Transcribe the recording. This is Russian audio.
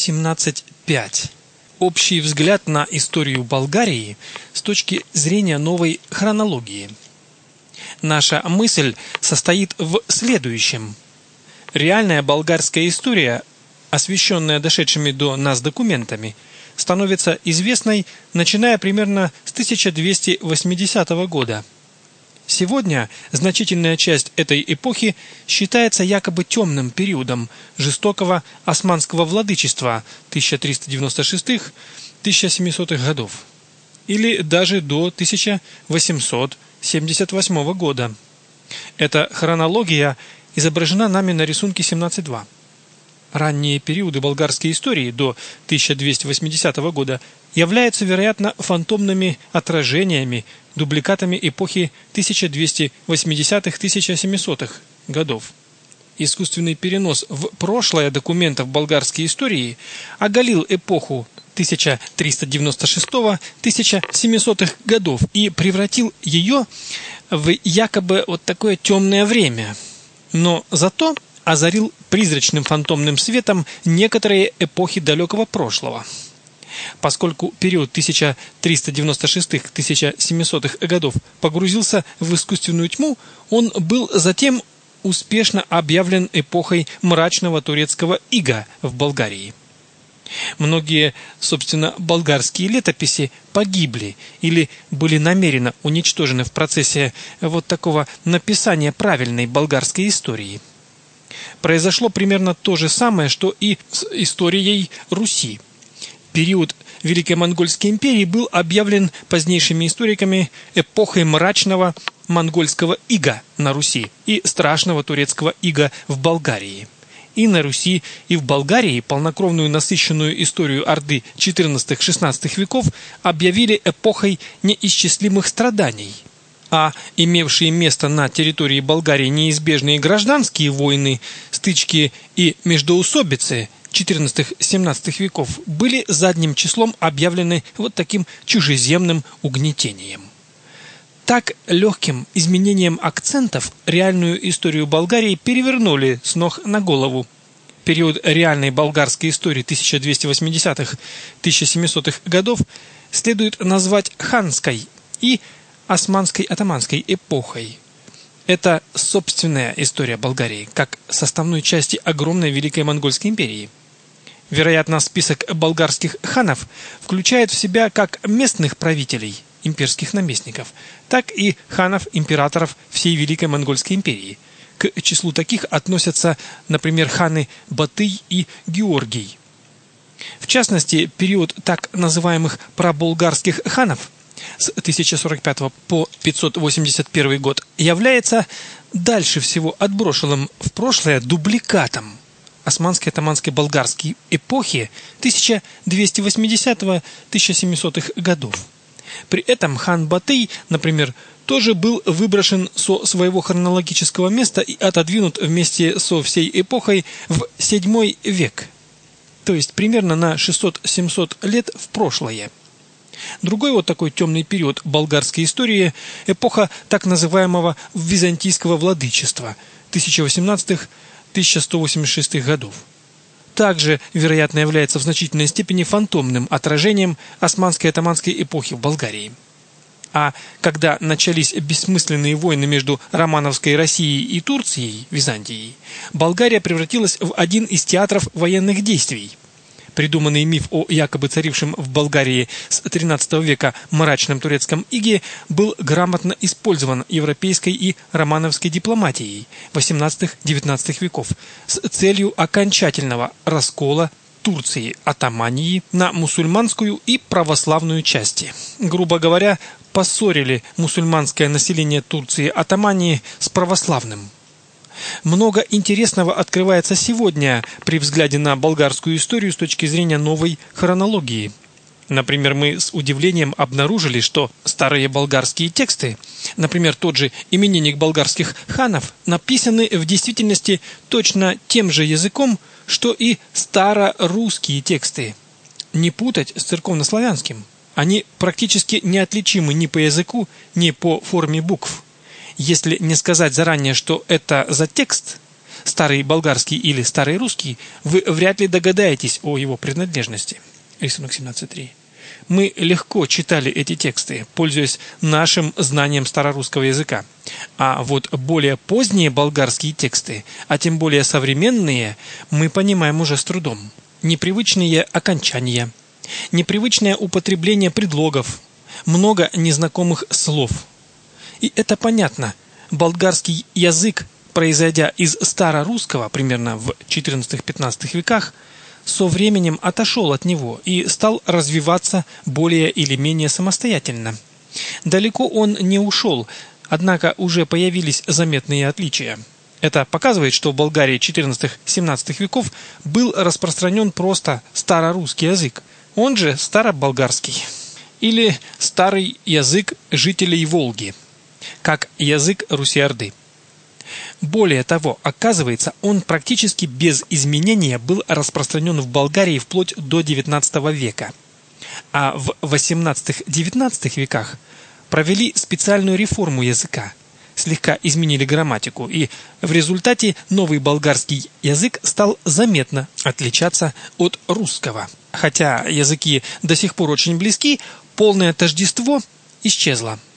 17.5. Общий взгляд на историю Болгарии с точки зрения новой хронологии. Наша мысль состоит в следующем. Реальная болгарская история, освещенная дошедшими до нас документами, становится известной, начиная примерно с 1280 года. Сегодня значительная часть этой эпохи считается якобы темным периодом жестокого османского владычества 1396-1700 годов, или даже до 1878 года. Эта хронология изображена нами на рисунке 17.2. Ранние периоды болгарской истории до 1280 года являются, вероятно, фантомными отражениями, дубликатами эпохи 1280-1700 годов. Искусственный перенос в прошлое документов болгарской истории оголил эпоху 1396-1700 годов и превратил ее в якобы вот такое темное время. Но зато озарил призрачным фантомным светом некоторые эпохи далекого прошлого. Поскольку период 1396-1700 годов погрузился в искусственную тьму, он был затем успешно объявлен эпохой мрачного турецкого ига в Болгарии. Многие, собственно, болгарские летописи погибли или были намеренно уничтожены в процессе вот такого написания правильной болгарской истории. Произошло примерно то же самое, что и с историей Руси. Период Великой Монгольской империи был объявлен позднейшими историками эпохой мрачного монгольского ига на Руси и страшного турецкого ига в Болгарии. И на Руси, и в Болгарии полнокровную насыщенную историю Орды XIV-XVI веков объявили эпохой неисчислимых страданий. А имевшие место на территории Болгарии неизбежные гражданские войны, стычки и междоусобицы XIV-XVII веков были задним числом объявлены вот таким чужеземным угнетением. Так легким изменением акцентов реальную историю Болгарии перевернули с ног на голову. Период реальной болгарской истории 1280-1700 годов следует назвать ханской и османской-атаманской эпохой. Это собственная история Болгарии, как составной части огромной Великой Монгольской империи. Вероятно, список болгарских ханов включает в себя как местных правителей, имперских наместников, так и ханов-императоров всей Великой Монгольской империи. К числу таких относятся, например, ханы Батый и Георгий. В частности, период так называемых праболгарских ханов с 1045 по 581 год является дальше всего отброшенным в прошлое дубликатом османской-атаманской болгарской эпохи 1280-1700 годов. При этом хан Батый, например, тоже был выброшен со своего хронологического места и отодвинут вместе со всей эпохой в VII век, то есть примерно на 600-700 лет в прошлое. Другой вот такой темный период болгарской истории – эпоха так называемого византийского владычества 1018-1186 годов. Также, вероятно, является в значительной степени фантомным отражением османской-атаманской эпохи в Болгарии. А когда начались бессмысленные войны между Романовской Россией и Турцией, Византией, Болгария превратилась в один из театров военных действий. Придуманный миф о якобы царившем в Болгарии с XIII века мрачном турецком иге был грамотно использован европейской и романовской дипломатией XVIII-XIX веков с целью окончательного раскола Турции Отомании на мусульманскую и православную части. Грубо говоря, поссорили мусульманское население Турции Отомании с православным. Много интересного открывается сегодня при взгляде на болгарскую историю с точки зрения новой хронологии. Например, мы с удивлением обнаружили, что старые болгарские тексты, например, тот же именинник болгарских ханов, написаны в действительности точно тем же языком, что и старорусские тексты. Не путать с церковнославянским. Они практически неотличимы ни по языку, ни по форме букв. Если не сказать заранее, что это за текст, старый болгарский или старый русский, вы вряд ли догадаетесь о его принадлежности. Рисунок 17.3. Мы легко читали эти тексты, пользуясь нашим знанием старорусского языка. А вот более поздние болгарские тексты, а тем более современные, мы понимаем уже с трудом. Непривычные окончания, непривычное употребление предлогов, много незнакомых слов. И это понятно. Болгарский язык, произойдя из старорусского примерно в XIV-XV веках, со временем отошел от него и стал развиваться более или менее самостоятельно. Далеко он не ушел, однако уже появились заметные отличия. Это показывает, что в Болгарии XIV-XVII веков был распространен просто старорусский язык, он же староболгарский, или старый язык жителей Волги, как язык Руси-Орды. Более того, оказывается, он практически без изменения был распространен в Болгарии вплоть до XIX века. А в XVIII-XIX веках провели специальную реформу языка, слегка изменили грамматику, и в результате новый болгарский язык стал заметно отличаться от русского. Хотя языки до сих пор очень близки, полное тождество исчезло.